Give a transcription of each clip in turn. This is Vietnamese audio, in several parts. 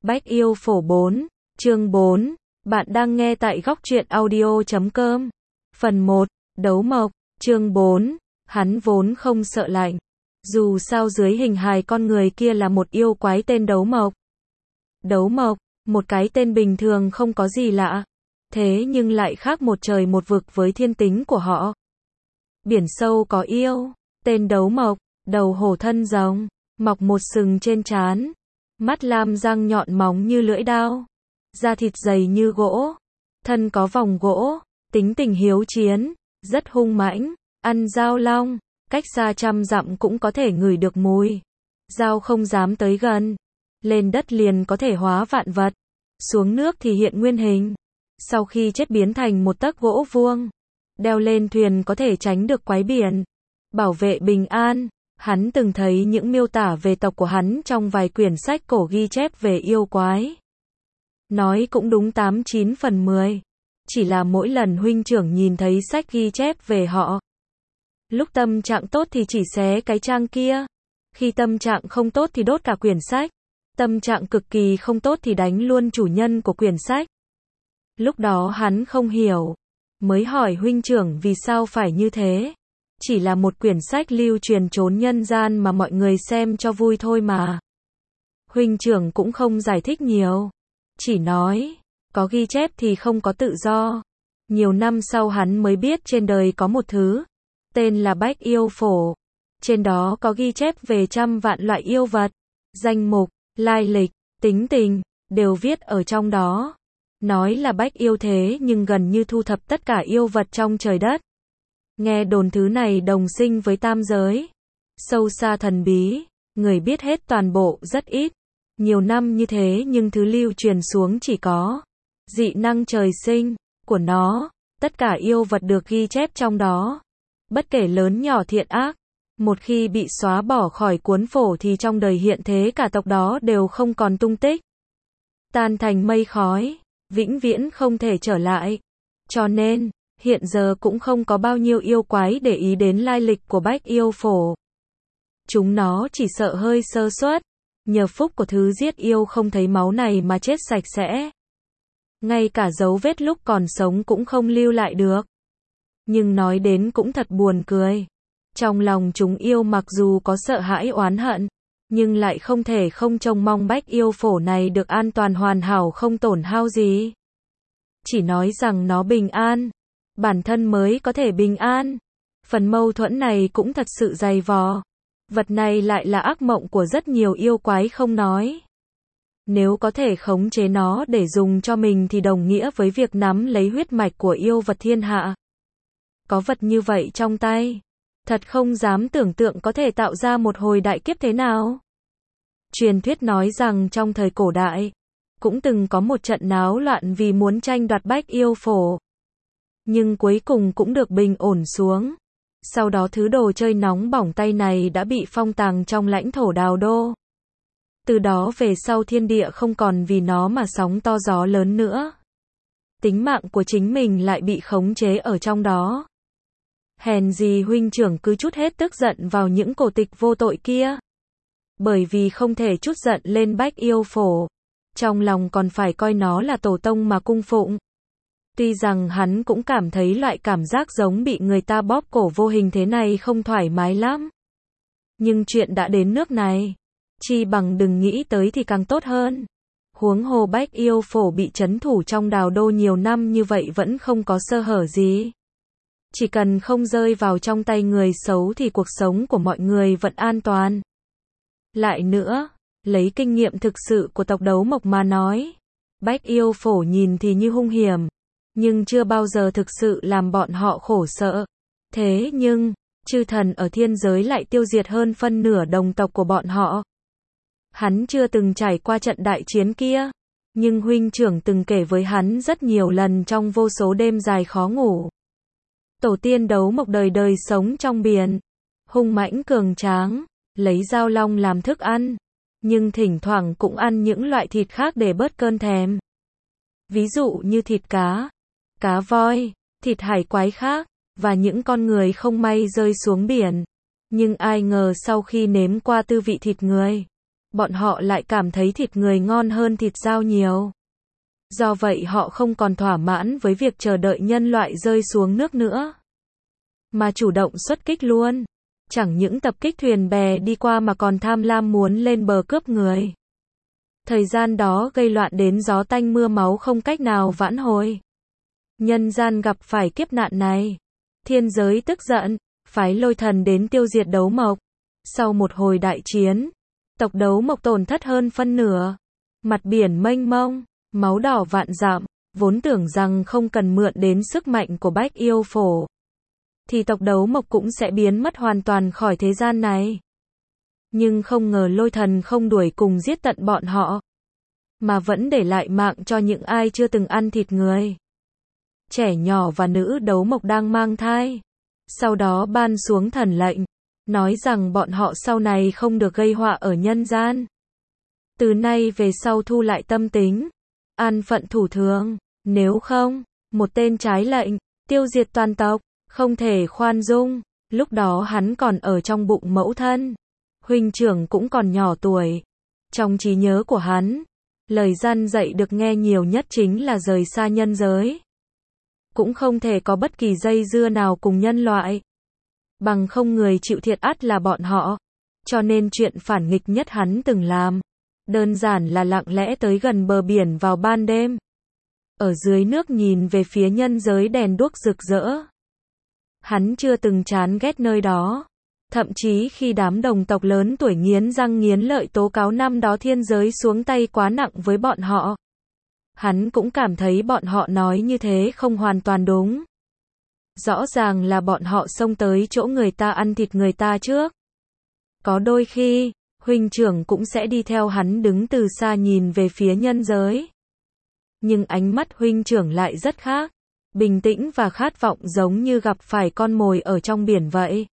Bách Yêu Phổ 4, chương 4, bạn đang nghe tại góc truyện audio.com. Phần 1, Đấu Mộc, chương 4, hắn vốn không sợ lạnh. Dù sao dưới hình hài con người kia là một yêu quái tên Đấu Mộc. Đấu Mộc, một cái tên bình thường không có gì lạ. Thế nhưng lại khác một trời một vực với thiên tính của họ. Biển sâu có yêu, tên Đấu Mộc, đầu hổ thân rồng, mọc một sừng trên trán, mắt lam răng nhọn móng như lưỡi dao, da thịt dày như gỗ, thân có vòng gỗ, tính tình hiếu chiến, rất hung mãnh, ăn dao long, cách xa 100 dặm cũng có thể ngửi được mùi. Dao không dám tới gần, lên đất liền có thể hóa vạn vật, xuống nước thì hiện nguyên hình. Sau khi chết biến thành một tấc gỗ vuông, đeo lên thuyền có thể tránh được quái biển, bảo vệ bình an. Hắn từng thấy những miêu tả về tộc của hắn trong vài quyển sách cổ ghi chép về yêu quái. Nói cũng đúng 89 phần 10. Chỉ là mỗi lần huynh trưởng nhìn thấy sách ghi chép về họ, lúc tâm trạng tốt thì chỉ xé cái trang kia, khi tâm trạng không tốt thì đốt cả quyển sách, tâm trạng cực kỳ không tốt thì đánh luôn chủ nhân của quyển sách. Lúc đó hắn không hiểu, mới hỏi huynh trưởng vì sao phải như thế. Chỉ là một quyển sách lưu truyền trốn nhân gian mà mọi người xem cho vui thôi mà. Huynh trưởng cũng không giải thích nhiều, chỉ nói, có ghi chép thì không có tự do. Nhiều năm sau hắn mới biết trên đời có một thứ, tên là Bách Yêu Phổ. Trên đó có ghi chép về 100 vạn loại yêu vật, danh mục, lai lịch, tính tình, đều viết ở trong đó. Nói là Bách Yêu thế nhưng gần như thu thập tất cả yêu vật trong trời đất. Nghe đồn thứ này đồng sinh với tam giới, sâu xa thần bí, người biết hết toàn bộ rất ít. Nhiều năm như thế nhưng thứ lưu truyền xuống chỉ có dị năng trời sinh của nó, tất cả yêu vật được ghi chép trong đó, bất kể lớn nhỏ thiện ác, một khi bị xóa bỏ khỏi cuốn phổ thì trong đời hiện thế cả tộc đó đều không còn tung tích, tan thành mây khói, vĩnh viễn không thể trở lại. Cho nên hiện giờ cũng không có bao nhiêu yêu quái để ý đến lai lịch của Bách Yêu Phổ. Chúng nó chỉ sợ hơi sơ suất, nhờ phúc của thứ giết yêu không thấy máu này mà chết sạch sẽ. Ngay cả dấu vết lúc còn sống cũng không lưu lại được. Nhưng nói đến cũng thật buồn cười. Trong lòng chúng yêu mặc dù có sợ hãi oán hận, nhưng lại không thể không trông mong Bách Yêu Phổ này được an toàn hoàn hảo không tổn hao gì. Chỉ nói rằng nó bình an, bản thân mới có thể bình an. Phần mâu thuẫn này cũng thật sự dày vò. Vật này lại là ác mộng của rất nhiều yêu quái không nói. Nếu có thể khống chế nó để dùng cho mình thì đồng nghĩa với việc nắm lấy huyết mạch của yêu vật thiên hạ. Có vật như vậy trong tay, thật không dám tưởng tượng có thể tạo ra một hồi đại kiếp thế nào. Truyền thuyết nói rằng trong thời cổ đại, cũng từng có một trận náo loạn vì muốn tranh đoạt Bách Yêu Phổ. Nhưng cuối cùng cũng được bình ổn xuống. Sau đó thứ đồ chơi nóng bỏng tay này đã bị phong tàng trong lãnh thổ Đào Đô. Từ đó về sau thiên địa không còn vì nó mà sóng to gió lớn nữa. Tính mạng của chính mình lại bị khống chế ở trong đó. Hèn gì huynh trưởng cứ trút hết tức giận vào những cổ tịch vô tội kia. Bởi vì không thể trút giận lên Bách Yêu Phổ, trong lòng còn phải coi nó là tổ tông mà cung phụng. Tuy rằng hắn cũng cảm thấy loại cảm giác giống bị người ta bóp cổ vô hình thế này không thoải mái lắm. Nhưng chuyện đã đến nước này, chi bằng đừng nghĩ tới thì càng tốt hơn. Huống hồ Bách Yêu Phổ bị trấn thủ trong Đào Đô nhiều năm như vậy vẫn không có sơ hở gì. Chỉ cần không rơi vào trong tay người xấu thì cuộc sống của mọi người vẫn an toàn. Lại nữa, lấy kinh nghiệm thực sự của tộc Đấu Mộc mà nói, Bách Yêu Phổ nhìn thì như hung hiểm, nhưng chưa bao giờ thực sự làm bọn họ khổ sợ. Thế nhưng, chư thần ở thiên giới lại tiêu diệt hơn phân nửa đồng tộc của bọn họ. Hắn chưa từng trải qua trận đại chiến kia, nhưng huynh trưởng từng kể với hắn rất nhiều lần trong vô số đêm dài khó ngủ. Tổ tiên Đấu Mộc đời đời sống trong biển, hung mãnh cường tráng, lấy dao long làm thức ăn, nhưng thỉnh thoảng cũng ăn những loại thịt khác để bớt cơn thèm. Ví dụ như thịt cá, cá voi, thịt hải quái khác, và những con người không may rơi xuống biển. Nhưng ai ngờ sau khi nếm qua tư vị thịt người, bọn họ lại cảm thấy thịt người ngon hơn thịt dao nhiều. Do vậy họ không còn thỏa mãn với việc chờ đợi nhân loại rơi xuống nước nữa, mà chủ động xuất kích luôn. Chẳng những tập kích thuyền bè đi qua mà còn tham lam muốn lên bờ cướp người. Thời gian đó gây loạn đến gió tanh mưa máu không cách nào vãn hồi. Nhân gian gặp phải kiếp nạn này. Thiên giới tức giận, phái Lôi Thần đến tiêu diệt Đấu Mộc. Sau một hồi đại chiến, tộc Đấu Mộc tổn thất hơn phân nửa. Mặt biển mênh mông, máu đỏ vạn dặm, vốn tưởng rằng không cần mượn đến sức mạnh của Bách Yêu Phổ, thì tộc Đấu Mộc cũng sẽ biến mất hoàn toàn khỏi thế gian này. Nhưng không ngờ Lôi Thần không đuổi cùng giết tận bọn họ, mà vẫn để lại mạng cho những ai chưa từng ăn thịt người. Trẻ nhỏ và nữ Đấu Mộc đang mang thai. Sau đó ban xuống thần lệnh, nói rằng bọn họ sau này không được gây họa ở nhân gian. Từ nay về sau thu lại tâm tính, an phận thủ thường, nếu không, một tên trái lệnh, tiêu diệt toàn tộc, không thể khoan dung. Lúc đó hắn còn ở trong bụng mẫu thân, huynh trưởng cũng còn nhỏ tuổi. Trong trí nhớ của hắn, lời răn dạy được nghe nhiều nhất chính là rời xa nhân giới. Cũng không thể có bất kỳ dây dưa nào cùng nhân loại. Bằng không người chịu thiệt ắt là bọn họ. Cho nên chuyện phản nghịch nhất hắn từng làm, đơn giản là lặng lẽ tới gần bờ biển vào ban đêm. Ở dưới nước nhìn về phía nhân giới đèn đuốc rực rỡ. Hắn chưa từng chán ghét nơi đó. Thậm chí khi đám đồng tộc lớn tuổi nghiến răng nghiến lợi tố cáo năm đó thiên giới xuống tay quá nặng với bọn họ, hắn cũng cảm thấy bọn họ nói như thế không hoàn toàn đúng. Rõ ràng là bọn họ xông tới chỗ người ta ăn thịt người ta trước. Có đôi khi, huynh trưởng cũng sẽ đi theo hắn đứng từ xa nhìn về phía nhân giới. Nhưng ánh mắt huynh trưởng lại rất khác, bình tĩnh và khát vọng giống như gặp phải con mồi ở trong biển vậy.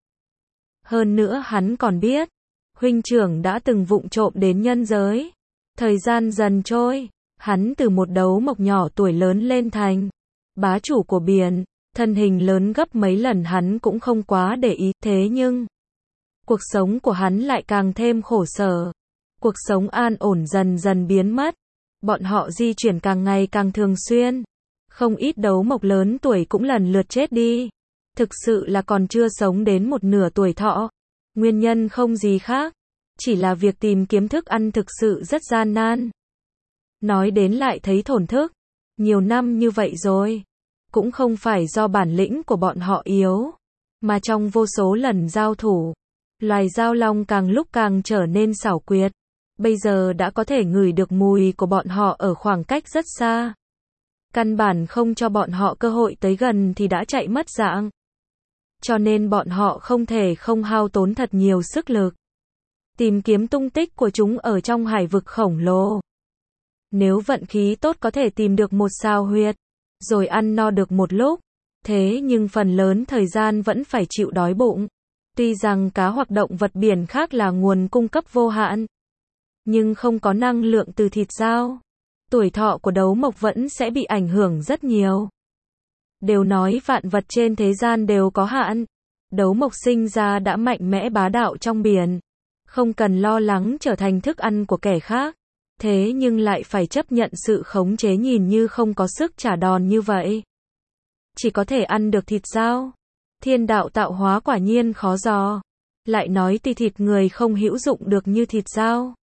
Hơn nữa hắn còn biết, huynh trưởng đã từng vụng trộm đến nhân giới. Thời gian dần trôi, hắn từ một Đấu Mộc nhỏ tuổi lớn lên thành bá chủ của biển, thân hình lớn gấp mấy lần hắn cũng không quá để ý. Thế nhưng, cuộc sống của hắn lại càng thêm khổ sở. Cuộc sống an ổn dần dần biến mất. Bọn họ di chuyển càng ngày càng thường xuyên. Không ít Đấu Mộc lớn tuổi cũng lần lượt chết đi. Thực sự là còn chưa sống đến một nửa tuổi thọ. Nguyên nhân không gì khác, chỉ là việc tìm kiếm thức ăn thực sự rất gian nan. Nói đến lại thấy thổn thức. Nhiều năm như vậy rồi, cũng không phải do bản lĩnh của bọn họ yếu, mà trong vô số lần giao thủ, loài dao long càng lúc càng trở nên xảo quyệt. Bây giờ đã có thể ngửi được mùi của bọn họ ở khoảng cách rất xa. Căn bản không cho bọn họ cơ hội tới gần thì đã chạy mất dạng. Cho nên bọn họ không thể không hao tốn thật nhiều sức lực tìm kiếm tung tích của chúng ở trong hải vực khổng lồ. Nếu vận khí tốt có thể tìm được một sao huyệt, rồi ăn no được một lúc. Thế nhưng phần lớn thời gian vẫn phải chịu đói bụng. Tuy rằng cá hoặc động vật biển khác là nguồn cung cấp vô hạn, nhưng không có năng lượng từ thịt dao, tuổi thọ của Đấu Mộc vẫn sẽ bị ảnh hưởng rất nhiều. Đều nói vạn vật trên thế gian đều có hạn. Đấu Mộc sinh ra đã mạnh mẽ bá đạo trong biển, không cần lo lắng trở thành thức ăn của kẻ khác. Thế nhưng lại phải chấp nhận sự khống chế nhìn như không có sức trả đòn như vậy. Chỉ có thể ăn được thịt dao. Thiên đạo tạo hóa quả nhiên khó dò. Lại nói thịt người không hữu dụng được như thịt dao.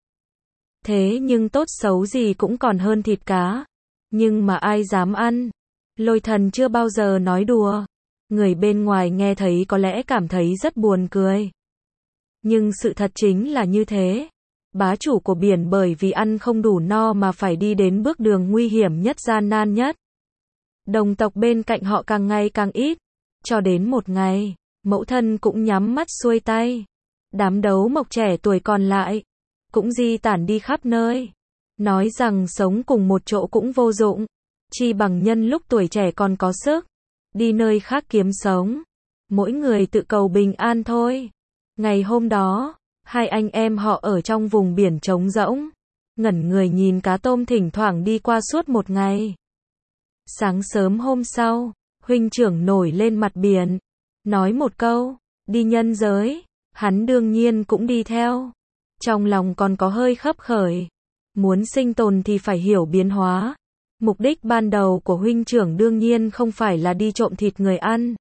Thế nhưng tốt xấu gì cũng còn hơn thịt cá. Nhưng mà ai dám ăn? Lôi Thần chưa bao giờ nói đùa. Người bên ngoài nghe thấy có lẽ cảm thấy rất buồn cười. Nhưng sự thật chính là như thế. Bá chủ của biển bởi vì ăn không đủ no mà phải đi đến bước đường nguy hiểm nhất, gian nan nhất. Đồng tộc bên cạnh họ càng ngày càng ít. Cho đến một ngày, mẫu thân cũng nhắm mắt xuôi tay. Đám Đấu Mộc trẻ tuổi còn lại cũng di tản đi khắp nơi. Nói rằng sống cùng một chỗ cũng vô dụng. Chi bằng nhân lúc tuổi trẻ còn có sức, đi nơi khác kiếm sống. Mỗi người tự cầu bình an thôi. Ngày hôm đó, hai anh em họ ở trong vùng biển trống rỗng, ngẩn người nhìn cá tôm thỉnh thoảng đi qua suốt một ngày. Sáng sớm hôm sau, huynh trưởng nổi lên mặt biển, nói một câu, đi nhân giới. Hắn đương nhiên cũng đi theo. trong lòng còn có hơi khấp khởi. Muốn sinh tồn thì phải hiểu biến hóa. Mục đích ban đầu của huynh trưởng đương nhiên không phải là đi trộm thịt người ăn.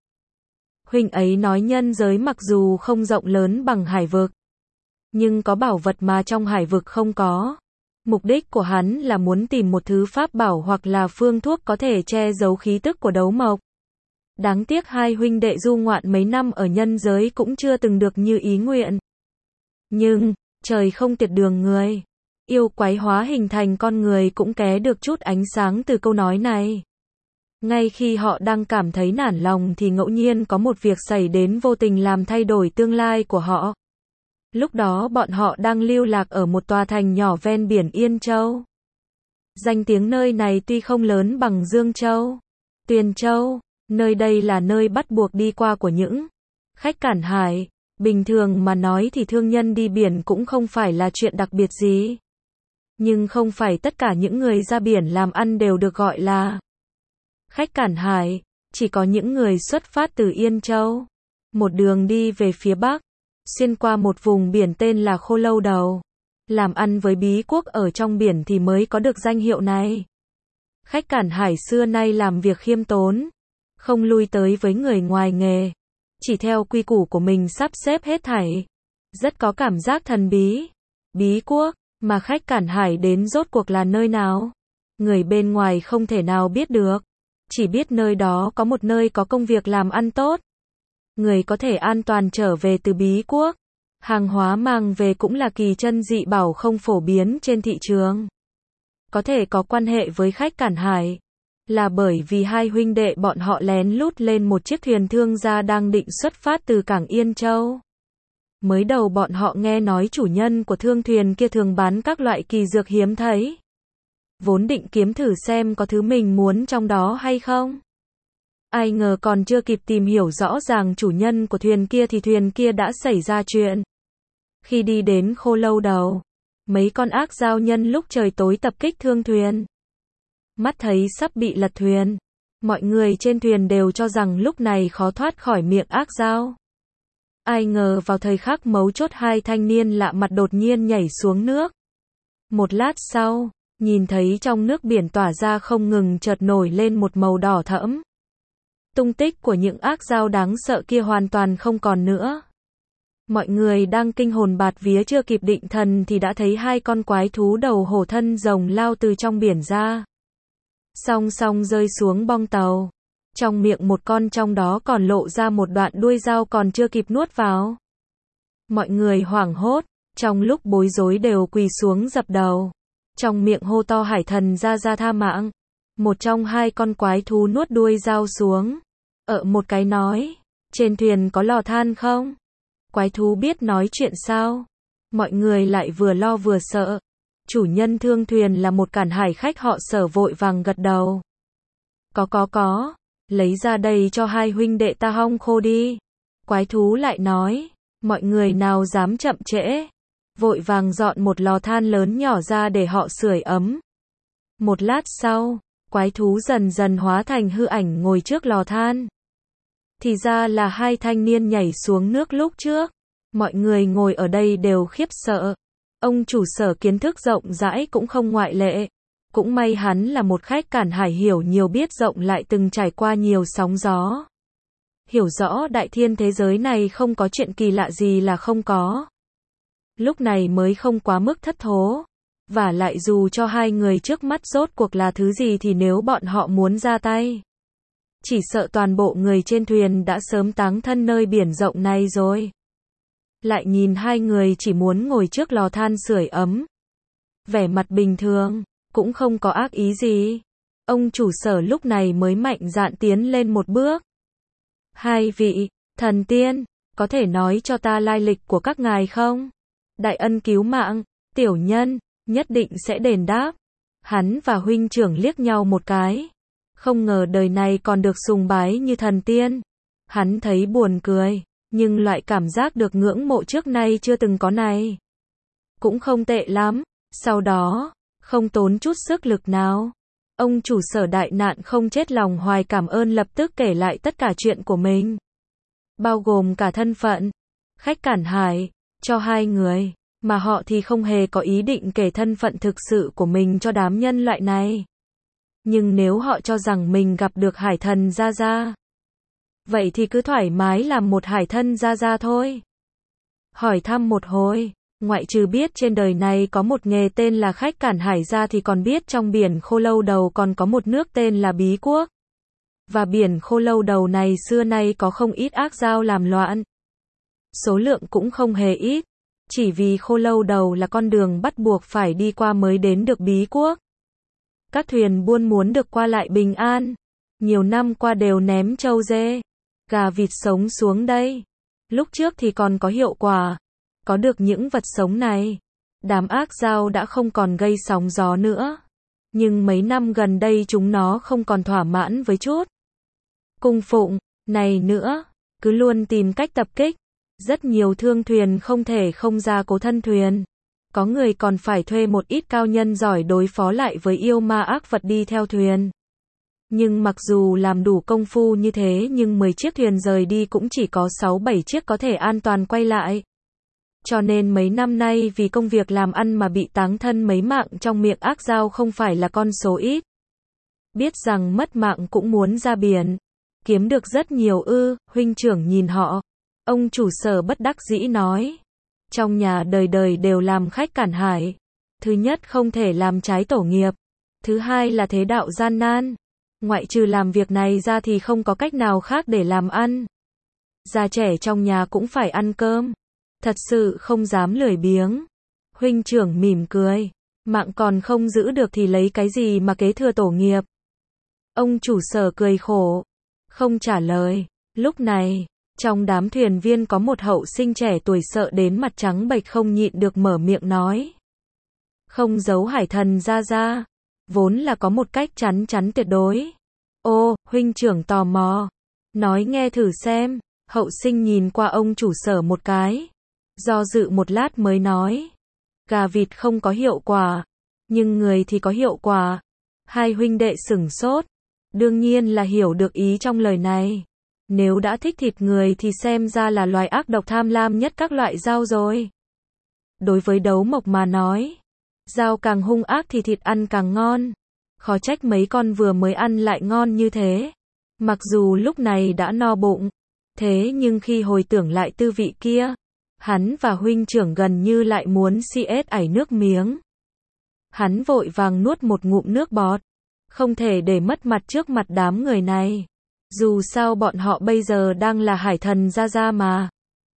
Huynh ấy nói nhân giới mặc dù không rộng lớn bằng hải vực, nhưng có bảo vật mà trong hải vực không có. Mục đích của hắn là muốn tìm một thứ pháp bảo hoặc là phương thuốc có thể che giấu khí tức của đấu mộc. Đáng tiếc hai huynh đệ du ngoạn mấy năm ở nhân giới cũng chưa từng được như ý nguyện. Nhưng, trời không tiệt đường người. Yêu quái hóa hình thành con người cũng ké được chút ánh sáng từ câu nói này. Ngay khi họ đang cảm thấy nản lòng thì ngẫu nhiên có một việc xảy đến vô tình làm thay đổi tương lai của họ. Lúc đó bọn họ đang lưu lạc ở một tòa thành nhỏ ven biển Yên Châu. Danh tiếng nơi này tuy không lớn bằng Dương Châu, Tuyền Châu, nơi đây là nơi bắt buộc đi qua của những khách cản hải. Bình thường mà nói thì thương nhân đi biển cũng không phải là chuyện đặc biệt gì. Nhưng không phải tất cả những người ra biển làm ăn đều được gọi là khách cản hải, chỉ có những người xuất phát từ Yên Châu. Một đường đi về phía Bắc, xuyên qua một vùng biển tên là Khô Lâu Đầu. Làm ăn với bí quốc ở trong biển thì mới có được danh hiệu này. Khách cản hải xưa nay làm việc khiêm tốn, không lui tới với người ngoài nghề, chỉ theo quy củ của mình sắp xếp hết thảy. Rất có cảm giác thần bí. Bí quốc, mà khách cản hải đến rốt cuộc là nơi nào? Người bên ngoài không thể nào biết được. Chỉ biết nơi đó có một nơi có công việc làm ăn tốt. Người có thể an toàn trở về từ bí quốc. Hàng hóa mang về cũng là kỳ chân dị bảo không phổ biến trên thị trường. Có thể có quan hệ với khách cản hải là bởi vì hai huynh đệ bọn họ lén lút lên một chiếc thuyền thương gia đang định xuất phát từ cảng Yên Châu. Mới đầu bọn họ nghe nói chủ nhân của thương thuyền kia thường bán các loại kỳ dược hiếm thấy. Vốn định kiếm thử xem có thứ mình muốn trong đó hay không. Ai ngờ còn chưa kịp tìm hiểu rõ ràng chủ nhân của thuyền kia thì thuyền kia đã xảy ra chuyện. Khi đi đến Khô Lâu Đầu, mấy con ác giao nhân lúc trời tối tập kích thương thuyền. Mắt thấy sắp bị lật thuyền. Mọi người trên thuyền đều cho rằng lúc này khó thoát khỏi miệng ác giao. Ai ngờ vào thời khắc mấu chốt hai thanh niên lạ mặt đột nhiên nhảy xuống nước. Một lát sau, nhìn thấy trong nước biển tỏa ra không ngừng chợt nổi lên một màu đỏ thẫm. Tung tích của những ác giao đáng sợ kia hoàn toàn không còn nữa. Mọi người đang kinh hồn bạt vía chưa kịp định thần thì đã thấy hai con quái thú đầu hổ thân rồng lao từ trong biển ra. Song song rơi xuống bong tàu. Trong miệng một con trong đó còn lộ ra một đoạn đuôi dao còn chưa kịp nuốt vào. Mọi người hoảng hốt, trong lúc bối rối đều quỳ xuống dập đầu. Trong miệng hô to hải thần ra tha mạng. Một trong hai con quái thú nuốt đuôi dao xuống. Một cái nói, trên thuyền có lò than không? Quái thú biết nói chuyện sao? Mọi người lại vừa lo vừa sợ. Chủ nhân thương thuyền là một cản hải khách họ Sở vội vàng gật đầu. Có. Lấy ra đây cho hai huynh đệ ta hong khô đi. Quái thú lại nói, mọi người nào dám chậm trễ. Vội vàng dọn một lò than lớn nhỏ ra để họ sưởi ấm. Một lát sau, quái thú dần dần hóa thành hư ảnh ngồi trước lò than. Thì ra là hai thanh niên nhảy xuống nước lúc trước. Mọi người ngồi ở đây đều khiếp sợ. Ông chủ Sở kiến thức rộng rãi cũng không ngoại lệ. Cũng may hắn là một khách cản hải hiểu nhiều biết rộng lại từng trải qua nhiều sóng gió. Hiểu rõ đại thiên thế giới này không có chuyện kỳ lạ gì là không có. Lúc này mới không quá mức thất thố. Và lại dù cho hai người trước mắt rốt cuộc là thứ gì thì nếu bọn họ muốn ra tay, chỉ sợ toàn bộ người trên thuyền đã sớm táng thân nơi biển rộng này rồi. Lại nhìn hai người chỉ muốn ngồi trước lò than sưởi ấm. Vẻ mặt bình thường, cũng không có ác ý gì. Ông chủ Sở lúc này mới mạnh dạn tiến lên một bước. Hai vị, thần tiên, có thể nói cho ta lai lịch của các ngài không? Đại ân cứu mạng, tiểu nhân, nhất định sẽ đền đáp. Hắn và huynh trưởng liếc nhau một cái. Không ngờ đời này còn được sùng bái như thần tiên. Hắn thấy buồn cười, nhưng loại cảm giác được ngưỡng mộ trước nay chưa từng có này. Cũng không tệ lắm. Sau đó, không tốn chút sức lực nào, ông chủ Sở đại nạn không chết lòng hoài cảm ơn lập tức kể lại tất cả chuyện của mình. Bao gồm cả thân phận, khách cản hải, cho hai người. Mà họ thì không hề có ý định kể thân phận thực sự của mình cho đám nhân loại này. Nhưng nếu họ cho rằng mình gặp được hải thần Gia Gia, vậy thì cứ thoải mái làm một hải thân Gia Gia thôi. Hỏi thăm một hồi, ngoại trừ biết trên đời này có một nghề tên là khách cản hải ra thì còn biết trong biển Khô Lâu Đầu còn có một nước tên là Bí Quốc. Và biển Khô Lâu Đầu này xưa nay có không ít ác dao làm loạn. Số lượng cũng không hề ít, chỉ vì Khô Lâu Đầu là con đường bắt buộc phải đi qua mới đến được Bí Quốc. Các thuyền buôn muốn được qua lại bình an, nhiều năm qua đều ném trâu dê, gà vịt sống xuống đây. Lúc trước thì còn có hiệu quả, có được những vật sống này, đám ác dao đã không còn gây sóng gió nữa. Nhưng mấy năm gần đây chúng nó không còn thỏa mãn với chút cung phụng này nữa, cứ luôn tìm cách tập kích. Rất nhiều thương thuyền không thể không ra cố thân thuyền. Có người còn phải thuê một ít cao nhân giỏi đối phó lại với yêu ma ác vật đi theo thuyền. Nhưng mặc dù làm đủ công phu như thế nhưng 10 chiếc thuyền rời đi cũng chỉ có 6-7 chiếc có thể an toàn quay lại. Cho nên mấy năm nay vì công việc làm ăn mà bị táng thân mấy mạng trong miệng ác dao không phải là con số ít. Biết rằng mất mạng cũng muốn ra biển. Kiếm được rất nhiều ư, huynh trưởng nhìn họ. Ông chủ Sở bất đắc dĩ nói. Trong nhà đời đời đều làm khách cản hải. Thứ nhất không thể làm trái tổ nghiệp. Thứ hai là thế đạo gian nan. Ngoại trừ làm việc này ra thì không có cách nào khác để làm ăn. Già trẻ trong nhà cũng phải ăn cơm. Thật sự không dám lười biếng. Huynh trưởng mỉm cười. Mạng còn không giữ được thì lấy cái gì mà kế thừa tổ nghiệp. Ông chủ Sở cười khổ. Không trả lời. Lúc này, trong đám thuyền viên có một hậu sinh trẻ tuổi sợ đến mặt trắng bệch không nhịn được mở miệng nói. Không giấu hải thần Gia Gia. Vốn là có một cách chắn chắn tuyệt đối. Ô, huynh trưởng tò mò. Nói nghe thử xem. Hậu sinh nhìn qua ông chủ Sở một cái. Do dự một lát mới nói. Gà vịt không có hiệu quả. Nhưng người thì có hiệu quả. Hai huynh đệ sửng sốt. Đương nhiên là hiểu được ý trong lời này. Nếu đã thích thịt người thì xem ra là loài ác độc tham lam nhất các loại dao rồi. Đối với Đấu Mộc mà nói, dao càng hung ác thì thịt ăn càng ngon. Khó trách mấy con vừa mới ăn lại ngon như thế. Mặc dù lúc này đã no bụng, thế nhưng khi hồi tưởng lại tư vị kia, hắn và huynh trưởng gần như lại muốn siết ảy nước miếng. Hắn vội vàng nuốt một ngụm nước bọt. Không thể để mất mặt trước mặt đám người này. Dù sao bọn họ bây giờ đang là hải thần Gia Gia mà.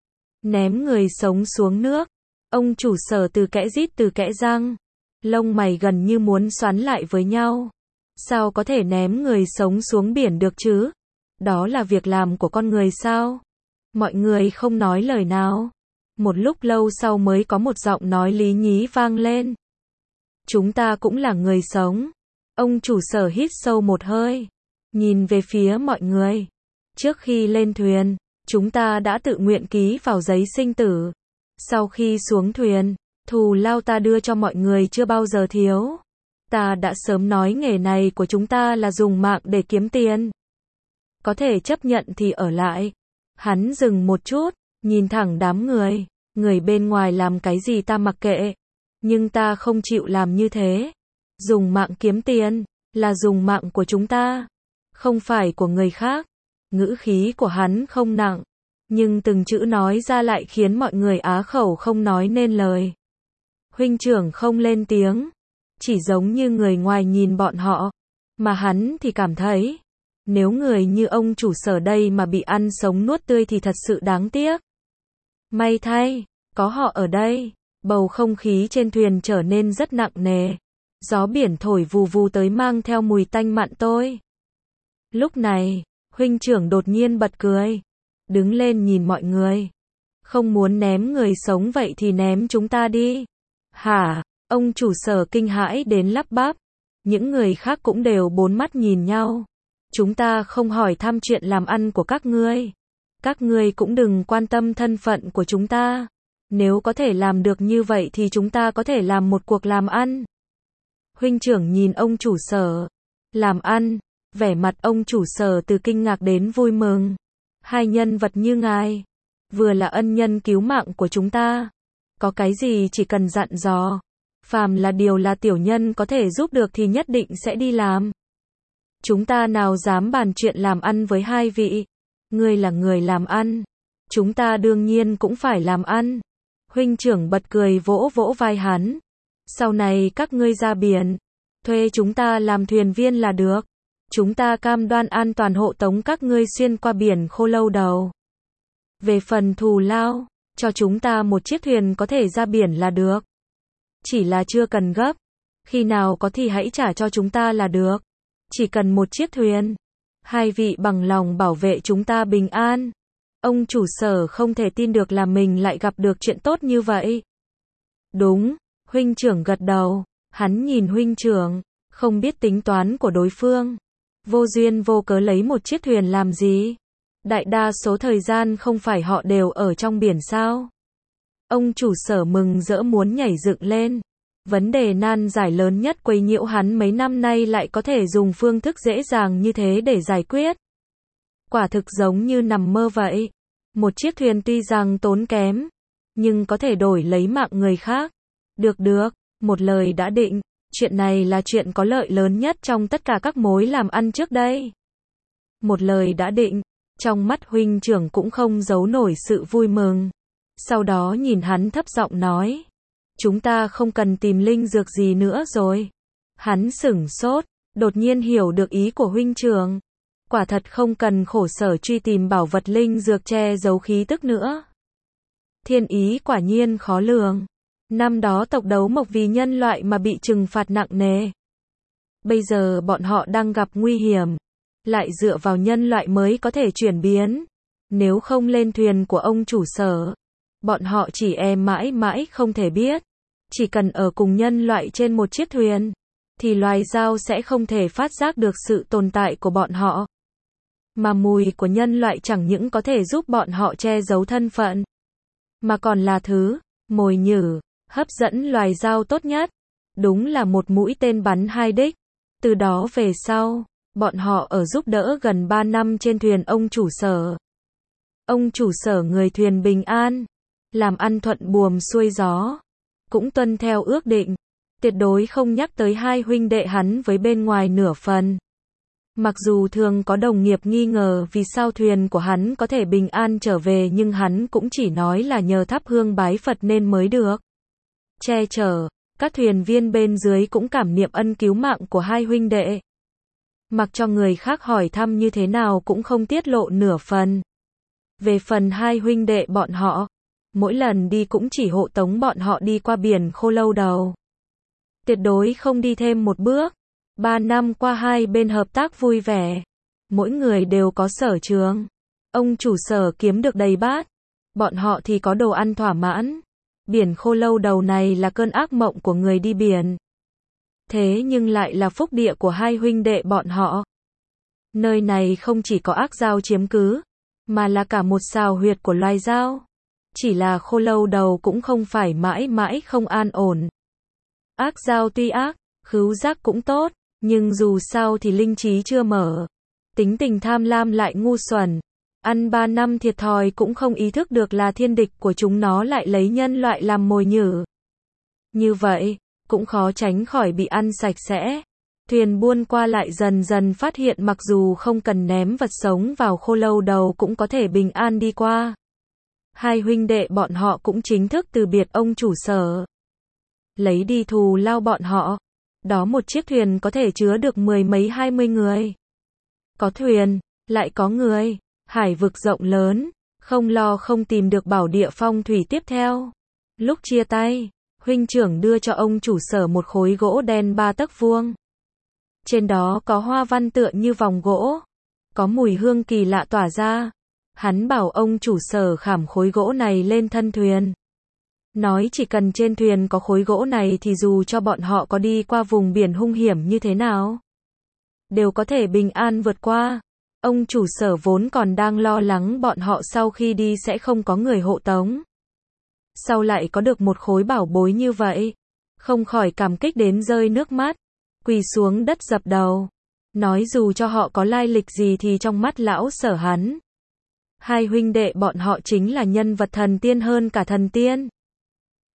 Ném người sống xuống nước. Ông chủ Sở từ kẽ rít từ kẽ răng. Lông mày gần như muốn xoắn lại với nhau. Sao có thể ném người sống xuống biển được chứ? Đó là việc làm của con người sao? Mọi người không nói lời nào. Một lúc lâu sau mới có một giọng nói lý nhí vang lên. Chúng ta cũng là người sống. Ông chủ Sở hít sâu một hơi. Nhìn về phía mọi người. Trước khi lên thuyền, chúng ta đã tự nguyện ký vào giấy sinh tử. Sau khi xuống thuyền, thù lao ta đưa cho mọi người chưa bao giờ thiếu. Ta đã sớm nói nghề này của chúng ta là dùng mạng để kiếm tiền. Có thể chấp nhận thì ở lại. Hắn dừng một chút, nhìn thẳng đám người. Người bên ngoài làm cái gì ta mặc kệ. Nhưng ta không chịu làm như thế. Dùng mạng kiếm tiền, là dùng mạng của chúng ta. Không phải của người khác. Ngữ khí của hắn không nặng. Nhưng từng chữ nói ra lại khiến mọi người á khẩu không nói nên lời. Huynh trưởng không lên tiếng. Chỉ giống như người ngoài nhìn bọn họ. Mà hắn thì cảm thấy. Nếu người như ông chủ Sở đây mà bị ăn sống nuốt tươi thì thật sự đáng tiếc. May thay, có họ ở đây. Bầu không khí trên thuyền trở nên rất nặng nề. Gió biển thổi vù vù tới mang theo mùi tanh mặn tôi. Lúc này, huynh trưởng đột nhiên bật cười. Đứng lên nhìn mọi người. Không muốn ném người sống vậy thì ném chúng ta đi. Hả? Ông chủ Sở kinh hãi đến lắp bắp. Những người khác cũng đều bốn mắt nhìn nhau. Chúng ta không hỏi thăm chuyện làm ăn của các ngươi. Các ngươi cũng đừng quan tâm thân phận của chúng ta. Nếu có thể làm được như vậy thì chúng ta có thể làm một cuộc làm ăn. Huynh trưởng nhìn ông chủ Sở. Làm ăn. Vẻ mặt ông chủ Sở từ kinh ngạc đến vui mừng. Hai nhân vật như ngài. Vừa là ân nhân cứu mạng của chúng ta. có cái gì chỉ cần dặn dò. Phàm là điều là tiểu nhân có thể giúp được thì nhất định sẽ đi làm. Chúng ta nào dám bàn chuyện làm ăn với hai vị. Ngươi là người làm ăn. Chúng ta đương nhiên cũng phải làm ăn. Huynh trưởng bật cười vỗ vỗ vai hắn. Sau này các ngươi ra biển, thuê chúng ta làm thuyền viên là được. Chúng ta cam đoan an toàn hộ tống các ngươi xuyên qua biển Khô Lâu Đầu. Về phần thù lao, cho chúng ta một chiếc thuyền có thể ra biển là được. Chỉ là chưa cần gấp. Khi nào có thì hãy trả cho chúng ta là được. Chỉ cần một chiếc thuyền. Hai vị bằng lòng bảo vệ chúng ta bình an. Ông chủ Sở không thể tin được là mình lại gặp được chuyện tốt như vậy. Đúng, huynh trưởng gật đầu. Hắn nhìn huynh trưởng, không biết tính toán của đối phương. Vô duyên vô cớ lấy một chiếc thuyền làm gì? Đại đa số thời gian không phải họ đều ở trong biển sao? Ông chủ Sở mừng rỡ muốn nhảy dựng lên. Vấn đề nan giải lớn nhất quấy nhiễu hắn mấy năm nay lại có thể dùng phương thức dễ dàng như thế để giải quyết. Quả thực giống như nằm mơ vậy. Một chiếc thuyền tuy rằng tốn kém, nhưng có thể đổi lấy mạng người khác. Được, một lời đã định. Chuyện này là chuyện có lợi lớn nhất trong tất cả các mối làm ăn trước đây. Một lời đã định. Trong mắt huynh trưởng cũng không giấu nổi sự vui mừng. Sau đó nhìn hắn thấp giọng nói. Chúng ta không cần tìm linh dược gì nữa rồi. Hắn sửng sốt, đột nhiên hiểu được ý của huynh trưởng. Quả thật không cần khổ sở truy tìm bảo vật linh dược che giấu khí tức nữa. Thiên ý quả nhiên khó lường. Năm đó tộc Đấu Mộc vì nhân loại mà bị trừng phạt nặng nề. Bây giờ bọn họ đang gặp nguy hiểm. Lại dựa vào nhân loại mới có thể chuyển biến. Nếu không lên thuyền của ông chủ Sở, bọn họ chỉ mãi mãi không thể biết. Chỉ cần ở cùng nhân loại trên một chiếc thuyền, thì loài dao sẽ không thể phát giác được sự tồn tại của bọn họ. Mà mùi của nhân loại chẳng những có thể giúp bọn họ che giấu thân phận, mà còn là thứ mồi nhử hấp dẫn loài dao tốt nhất. Đúng là một mũi tên bắn hai đích. Từ đó về sau, bọn họ ở giúp đỡ gần 3 năm trên thuyền ông chủ Sở. Ông chủ Sở người thuyền bình an, làm ăn thuận buồm xuôi gió, cũng tuân theo ước định, tuyệt đối không nhắc tới hai huynh đệ hắn với bên ngoài nửa phần. Mặc dù thường có đồng nghiệp nghi ngờ vì sao thuyền của hắn có thể bình an trở về, nhưng hắn cũng chỉ nói là nhờ thắp hương bái Phật nên mới được che chở. Các thuyền viên bên dưới cũng cảm niệm ân cứu mạng của hai huynh đệ. Mặc cho người khác hỏi thăm như thế nào cũng không tiết lộ nửa phần. Về phần hai huynh đệ bọn họ, mỗi lần đi cũng chỉ hộ tống bọn họ đi qua biển Khô Lâu Đầu. Tuyệt đối không đi thêm một bước. 3 năm qua hai bên hợp tác vui vẻ. Mỗi người đều có sở trường. Ông chủ Sở kiếm được đầy bát. Bọn họ thì có đồ ăn thỏa mãn. Biển Khô Lâu Đầu này là cơn ác mộng của người đi biển. Thế nhưng lại là phúc địa của hai huynh đệ bọn họ. Nơi này không chỉ có ác dao chiếm cứ, mà là cả một sào huyệt của loài dao. Chỉ là Khô Lâu Đầu cũng không phải mãi mãi không an ổn. Ác dao tuy ác, khứu giác cũng tốt, nhưng dù sao thì linh trí chưa mở. Tính tình tham lam lại ngu xuẩn. Ăn 3 năm thiệt thòi cũng không ý thức được là thiên địch của chúng nó lại lấy nhân loại làm mồi nhử. Như vậy, cũng khó tránh khỏi bị ăn sạch sẽ. Thuyền buôn qua lại dần dần phát hiện mặc dù không cần ném vật sống vào Khô Lâu Đầu cũng có thể bình an đi qua. Hai huynh đệ bọn họ cũng chính thức từ biệt ông chủ Sở. Lấy đi thù lao bọn họ. Đó một chiếc thuyền có thể chứa được 10 mấy 20 người. Có thuyền, lại có người. Hải vực rộng lớn, không lo không tìm được bảo địa phong thủy tiếp theo. Lúc chia tay, huynh trưởng đưa cho ông chủ Sở một khối gỗ đen 3 tấc vuông. Trên đó có hoa văn tựa như vòng gỗ. Có mùi hương kỳ lạ tỏa ra. Hắn bảo ông chủ Sở khảm khối gỗ này lên thân thuyền. Nói chỉ cần trên thuyền có khối gỗ này thì dù cho bọn họ có đi qua vùng biển hung hiểm như thế nào, đều có thể bình an vượt qua. Ông chủ Sở vốn còn đang lo lắng bọn họ sau khi đi sẽ không có người hộ tống. Sau lại có được một khối bảo bối như vậy, không khỏi cảm kích đến rơi nước mắt, quỳ xuống đất dập đầu. Nói dù cho họ có lai lịch gì thì trong mắt lão Sở hắn, hai huynh đệ bọn họ chính là nhân vật thần tiên hơn cả thần tiên.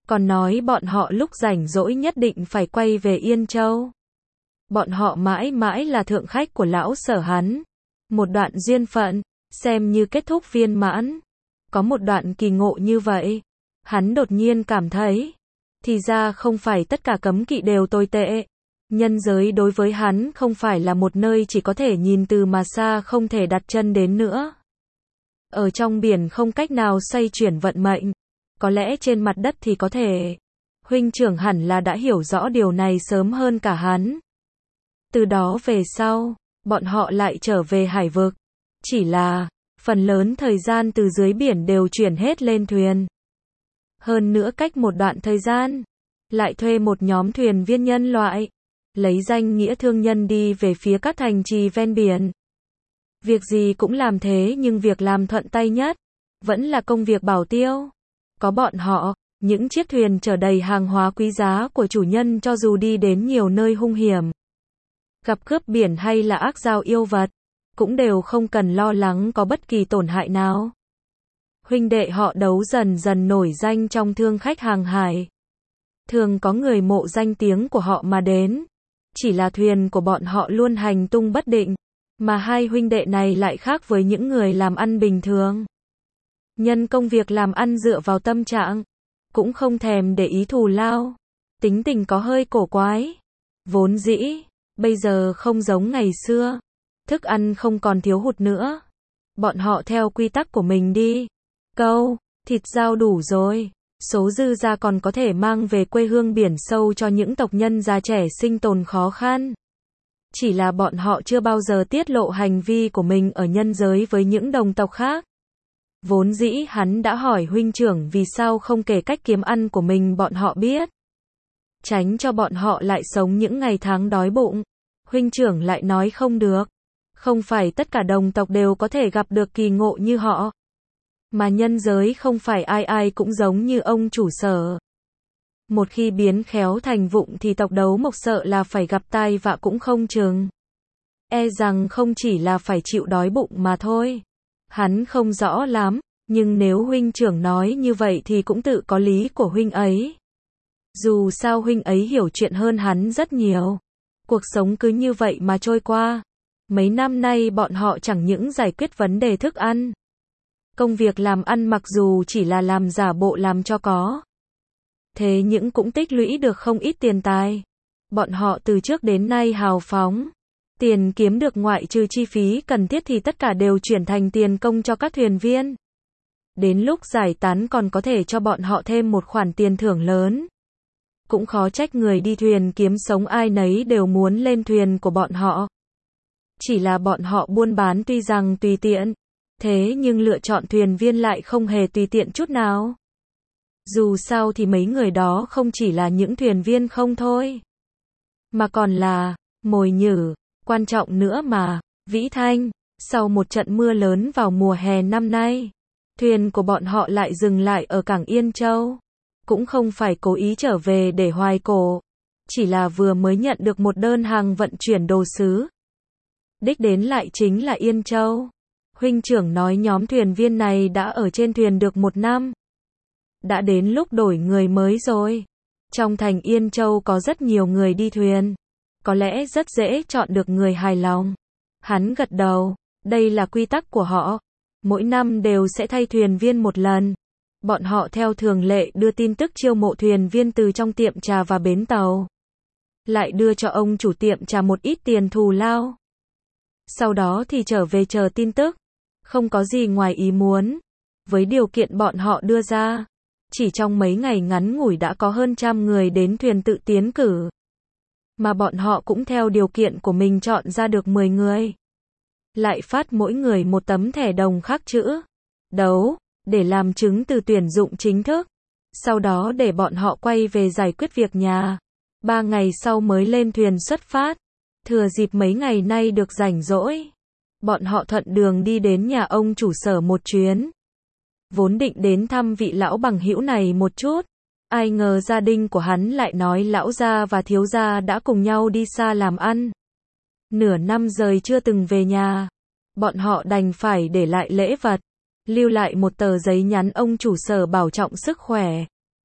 còn nói bọn họ lúc rảnh rỗi nhất định phải quay về Yên Châu. Bọn họ mãi mãi là thượng khách của lão Sở hắn. Một đoạn duyên phận, xem như kết thúc viên mãn. Có một đoạn kỳ ngộ như vậy, hắn đột nhiên cảm thấy, thì ra không phải tất cả cấm kỵ đều tồi tệ. Nhân giới đối với hắn không phải là một nơi chỉ có thể nhìn từ mà xa không thể đặt chân đến nữa. Ở trong biển không cách nào xoay chuyển vận mệnh, có lẽ trên mặt đất thì có thể. Huynh trưởng hẳn là đã hiểu rõ điều này sớm hơn cả hắn. Từ đó về sau, bọn họ lại trở về hải vực. Chỉ là, phần lớn thời gian từ dưới biển đều chuyển hết lên thuyền. Hơn nữa cách một đoạn thời gian, lại thuê một nhóm thuyền viên nhân loại, lấy danh nghĩa thương nhân đi về phía các thành trì ven biển. Việc gì cũng làm thế nhưng việc làm thuận tay nhất, vẫn là công việc bảo tiêu. Có bọn họ, những chiếc thuyền chở đầy hàng hóa quý giá của chủ nhân cho dù đi đến nhiều nơi hung hiểm, gặp cướp biển hay là ác giao yêu vật, cũng đều không cần lo lắng có bất kỳ tổn hại nào. Huynh đệ họ Đấu dần dần nổi danh trong thương khách hàng hải. Thường có người mộ danh tiếng của họ mà đến. Chỉ là thuyền của bọn họ luôn hành tung bất định, mà hai huynh đệ này lại khác với những người làm ăn bình thường. Nhân công việc làm ăn dựa vào tâm trạng, cũng không thèm để ý thù lao. Tính tình có hơi cổ quái. Vốn dĩ, bây giờ không giống ngày xưa. Thức ăn không còn thiếu hụt nữa. Bọn họ theo quy tắc của mình đi. Câu, thịt rau đủ rồi. Số dư ra còn có thể mang về quê hương biển sâu cho những tộc nhân già trẻ sinh tồn khó khăn. Chỉ là bọn họ chưa bao giờ tiết lộ hành vi của mình ở nhân giới với những đồng tộc khác. Vốn dĩ hắn đã hỏi huynh trưởng vì sao không kể cách kiếm ăn của mình bọn họ biết. Tránh cho bọn họ lại sống những ngày tháng đói bụng. Huynh trưởng lại nói không được. Không phải tất cả đồng tộc đều có thể gặp được kỳ ngộ như họ. Mà nhân giới không phải ai ai cũng giống như ông chủ Sở. Một khi biến khéo thành vụng thì tộc Đấu Mộc sợ là phải gặp tai vạ cũng không chừng. E rằng không chỉ là phải chịu đói bụng mà thôi. Hắn không rõ lắm, nhưng nếu huynh trưởng nói như vậy thì cũng tự có lý của huynh ấy. Dù sao huynh ấy hiểu chuyện hơn hắn rất nhiều. Cuộc sống cứ như vậy mà trôi qua. Mấy năm nay bọn họ chẳng những giải quyết vấn đề thức ăn. Công việc làm ăn mặc dù chỉ là làm giả bộ làm cho có. Thế nhưng cũng tích lũy được không ít tiền tài. Bọn họ từ trước đến nay hào phóng. Tiền kiếm được ngoại trừ chi phí cần thiết thì tất cả đều chuyển thành tiền công cho các thuyền viên. Đến lúc giải tán còn có thể cho bọn họ thêm một khoản tiền thưởng lớn. Cũng khó trách người đi thuyền kiếm sống ai nấy đều muốn lên thuyền của bọn họ. Chỉ là bọn họ buôn bán tuy rằng tùy tiện, thế nhưng lựa chọn thuyền viên lại không hề tùy tiện chút nào. Dù sao thì mấy người đó không chỉ là những thuyền viên không thôi, mà còn là mồi nhử, quan trọng nữa mà. Vĩ Thanh, sau một trận mưa lớn vào mùa hè năm nay, thuyền của bọn họ lại dừng lại ở cảng Yên Châu. Cũng không phải cố ý trở về để hoài cổ, chỉ là vừa mới nhận được một đơn hàng vận chuyển đồ sứ. Đích đến lại chính là Yên Châu. Huynh trưởng nói nhóm thuyền viên này đã ở trên thuyền được 1 năm. Đã đến lúc đổi người mới rồi. Trong thành Yên Châu có rất nhiều người đi thuyền. Có lẽ rất dễ chọn được người hài lòng. Hắn gật đầu. Đây là quy tắc của họ. Mỗi năm đều sẽ thay thuyền viên một lần. Bọn họ theo thường lệ đưa tin tức chiêu mộ thuyền viên từ trong tiệm trà và bến tàu. Lại đưa cho ông chủ tiệm trà một ít tiền thù lao. Sau đó thì trở về chờ tin tức. Không có gì ngoài ý muốn. Với điều kiện bọn họ đưa ra, chỉ trong mấy ngày ngắn ngủi đã có hơn 100 người đến thuyền tự tiến cử. Mà bọn họ cũng theo điều kiện của mình chọn ra được 10 người. Lại phát mỗi người một tấm thẻ đồng khắc chữ Đấu, để làm chứng từ tuyển dụng chính thức. Sau đó để bọn họ quay về giải quyết việc nhà. 3 ngày sau mới lên thuyền xuất phát. Thừa dịp mấy ngày nay được rảnh rỗi, bọn họ thuận đường đi đến nhà ông chủ Sở một chuyến. Vốn định đến thăm vị lão bằng hữu này một chút. Ai ngờ gia đình của hắn lại nói lão gia và thiếu gia đã cùng nhau đi xa làm ăn. Nửa năm rời chưa từng về nhà. Bọn họ đành phải để lại lễ vật. Lưu lại một tờ giấy nhắn ông chủ Sở bảo trọng sức khỏe.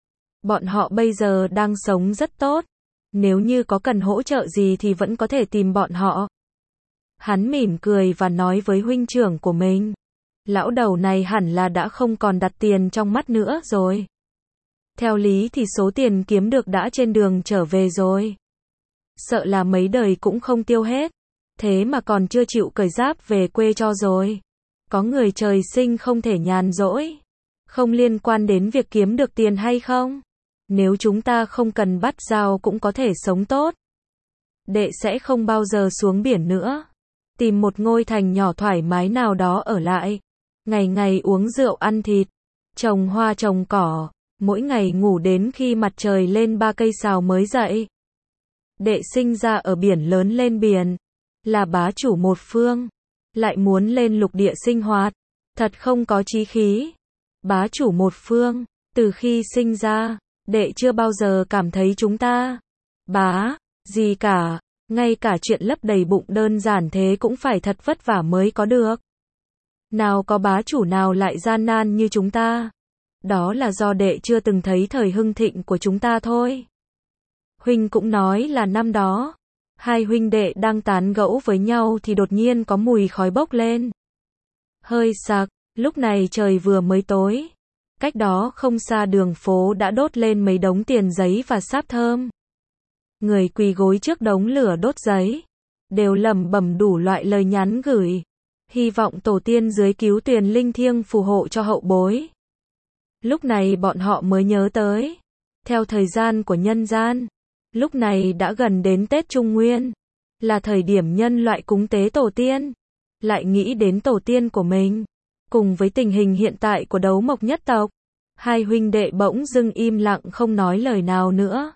Bọn họ bây giờ đang sống rất tốt. Nếu như có cần hỗ trợ gì thì vẫn có thể tìm bọn họ. Hắn mỉm cười và nói với huynh trưởng của mình. Lão đầu này hẳn là đã không còn đặt tiền trong mắt nữa rồi. Theo lý thì số tiền kiếm được đã trên đường trở về rồi. Sợ là mấy đời cũng không tiêu hết. Thế mà còn chưa chịu cởi giáp về quê cho rồi. Có người trời sinh không thể nhàn rỗi. Không liên quan đến việc kiếm được tiền hay không. Nếu chúng ta không cần bắt dao cũng có thể sống tốt. Đệ sẽ không bao giờ xuống biển nữa. Tìm một ngôi thành nhỏ thoải mái nào đó ở lại. Ngày ngày uống rượu ăn thịt. Trồng hoa trồng cỏ. Mỗi ngày ngủ đến khi mặt trời lên 3 cây sào mới dậy. Đệ sinh ra ở biển lớn lên biển. Là bá chủ một phương. Lại muốn lên lục địa sinh hoạt. Thật không có chí khí. Bá chủ một phương. Từ khi sinh ra, đệ chưa bao giờ cảm thấy chúng ta bá gì cả. Ngay cả chuyện lấp đầy bụng đơn giản thế cũng phải thật vất vả mới có được. Nào có bá chủ nào lại gian nan như chúng ta. Đó là do đệ chưa từng thấy thời hưng thịnh của chúng ta thôi. Huynh cũng nói là năm đó, hai huynh đệ đang tán gẫu với nhau thì đột nhiên có mùi khói bốc lên. Hơi sặc, lúc này trời vừa mới tối. Cách đó không xa đường phố đã đốt lên mấy đống tiền giấy và sáp thơm. Người quỳ gối trước đống lửa đốt giấy, đều lẩm bẩm đủ loại lời nhắn gửi. Hy vọng tổ tiên dưới cứu tuyền linh thiêng phù hộ cho hậu bối. Lúc này bọn họ mới nhớ tới. Theo thời gian của nhân gian, lúc này đã gần đến Tết Trung Nguyên. Là thời điểm nhân loại cúng tế tổ tiên. Lại nghĩ đến tổ tiên của mình. Cùng với tình hình hiện tại của đấu mộc nhất tộc. Hai huynh đệ bỗng dưng im lặng không nói lời nào nữa.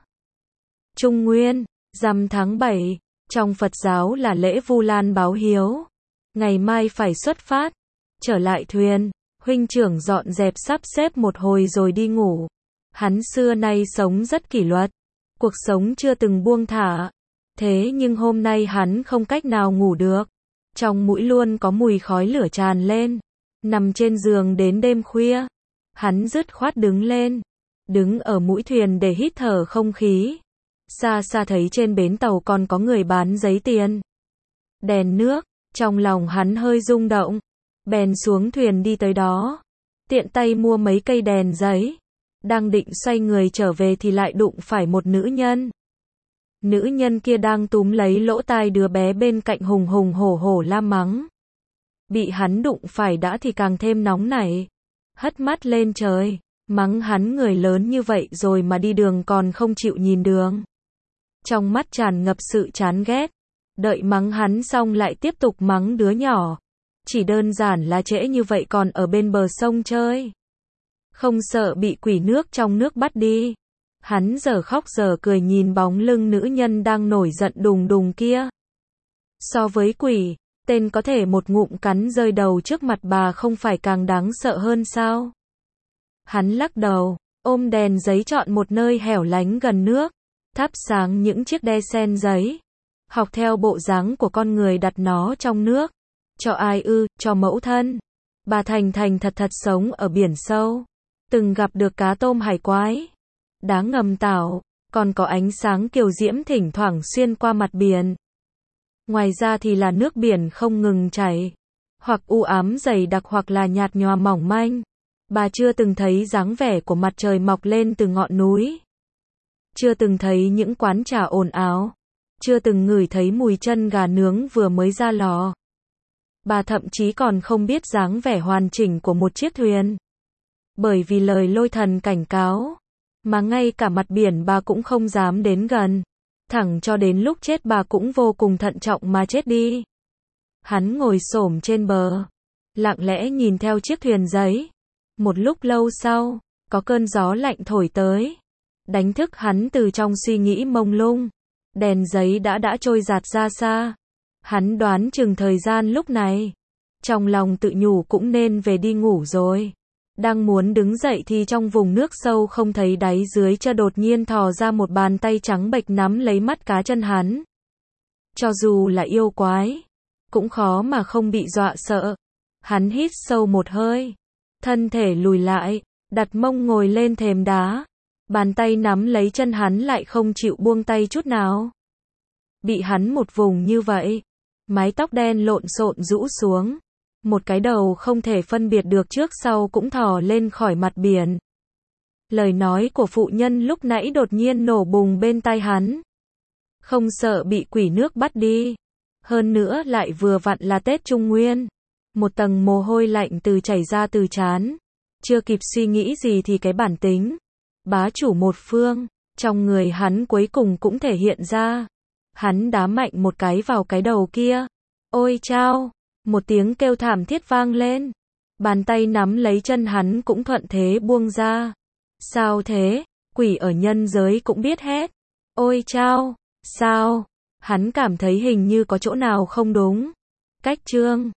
Trung Nguyên, rằm tháng 7, trong Phật giáo là lễ Vu Lan báo hiếu. Ngày mai phải xuất phát. Trở lại thuyền, huynh trưởng dọn dẹp sắp xếp một hồi rồi đi ngủ. Hắn xưa nay sống rất kỷ luật. Cuộc sống chưa từng buông thả. Thế nhưng hôm nay hắn không cách nào ngủ được. Trong mũi luôn có mùi khói lửa tràn lên. Nằm trên giường đến đêm khuya. Hắn dứt khoát đứng lên. Đứng ở mũi thuyền để hít thở không khí. Xa xa thấy trên bến tàu còn có người bán giấy tiền. Đèn nước. Trong lòng hắn hơi rung động. Bèn xuống thuyền đi tới đó. Tiện tay mua mấy cây đèn giấy. Đang định xoay người trở về thì lại đụng phải một nữ nhân. Nữ nhân kia đang túm lấy lỗ tai đứa bé bên cạnh hùng hùng hổ hổ la mắng. Bị hắn đụng phải đã thì càng thêm nóng nảy. Hất mắt lên trời. Mắng hắn người lớn như vậy rồi mà đi đường còn không chịu nhìn đường. Trong mắt tràn ngập sự chán ghét. Đợi mắng hắn xong lại tiếp tục mắng đứa nhỏ. Chỉ đơn giản là trễ như vậy còn ở bên bờ sông chơi. Không sợ bị quỷ nước trong nước bắt đi. Hắn giờ khóc giờ cười nhìn bóng lưng nữ nhân đang nổi giận đùng đùng kia. So với quỷ, tên có thể một ngụm cắn rơi đầu trước mặt bà không phải càng đáng sợ hơn sao? Hắn lắc đầu, ôm đèn giấy chọn một nơi hẻo lánh gần nước, thắp sáng những chiếc đe sen giấy. Học theo bộ dáng của con người đặt nó trong nước. Cho ai ư, cho mẫu thân. Bà thành thành thật thật sống ở biển sâu. Từng gặp được cá tôm hải quái. Đá ngầm tảo. Còn có ánh sáng kiều diễm thỉnh thoảng xuyên qua mặt biển. Ngoài ra thì là nước biển không ngừng chảy. Hoặc u ám dày đặc hoặc là nhạt nhòa mỏng manh. Bà chưa từng thấy dáng vẻ của mặt trời mọc lên từ ngọn núi. Chưa từng thấy những quán trà ồn ào. Chưa từng ngửi thấy mùi chân gà nướng vừa mới ra lò. Bà thậm chí còn không biết dáng vẻ hoàn chỉnh của một chiếc thuyền. Bởi vì lời lôi thần cảnh cáo. Mà ngay cả mặt biển bà cũng không dám đến gần. Thẳng cho đến lúc chết bà cũng vô cùng thận trọng mà chết đi. Hắn ngồi xổm trên bờ. Lặng lẽ nhìn theo chiếc thuyền giấy. Một lúc lâu sau, có cơn gió lạnh thổi tới. Đánh thức hắn từ trong suy nghĩ mông lung. Đèn giấy đã trôi giạt ra xa. Hắn đoán chừng thời gian lúc này. Trong lòng tự nhủ cũng nên về đi ngủ rồi. Đang muốn đứng dậy thì trong vùng nước sâu không thấy đáy dưới chân đột nhiên thò ra một bàn tay trắng bệch nắm lấy mắt cá chân hắn. Cho dù là yêu quái, cũng khó mà không bị dọa sợ. Hắn hít sâu một hơi. Thân thể lùi lại, đặt mông ngồi lên thềm đá. Bàn tay nắm lấy chân hắn lại không chịu buông tay chút nào. Bị hắn một vùng như vậy, mái tóc đen lộn xộn rũ xuống, một cái đầu không thể phân biệt được trước sau cũng thò lên khỏi mặt biển. Lời nói của phụ nhân lúc nãy đột nhiên nổ bùng bên tai hắn. Không sợ bị quỷ nước bắt đi. Hơn nữa lại vừa vặn là Tết Trung Nguyên. Một tầng mồ hôi lạnh chảy ra từ trán. Chưa kịp suy nghĩ gì thì cái bản tính bá chủ một phương trong người hắn cuối cùng cũng thể hiện ra. Hắn đá mạnh một cái vào cái đầu kia. Ôi chao! Một tiếng kêu thảm thiết vang lên. Bàn tay nắm lấy chân hắn cũng thuận thế buông ra. Sao thế? Quỷ ở nhân giới cũng biết hết. Ôi chao! Sao? Hắn cảm thấy hình như có chỗ nào không đúng. Cách chương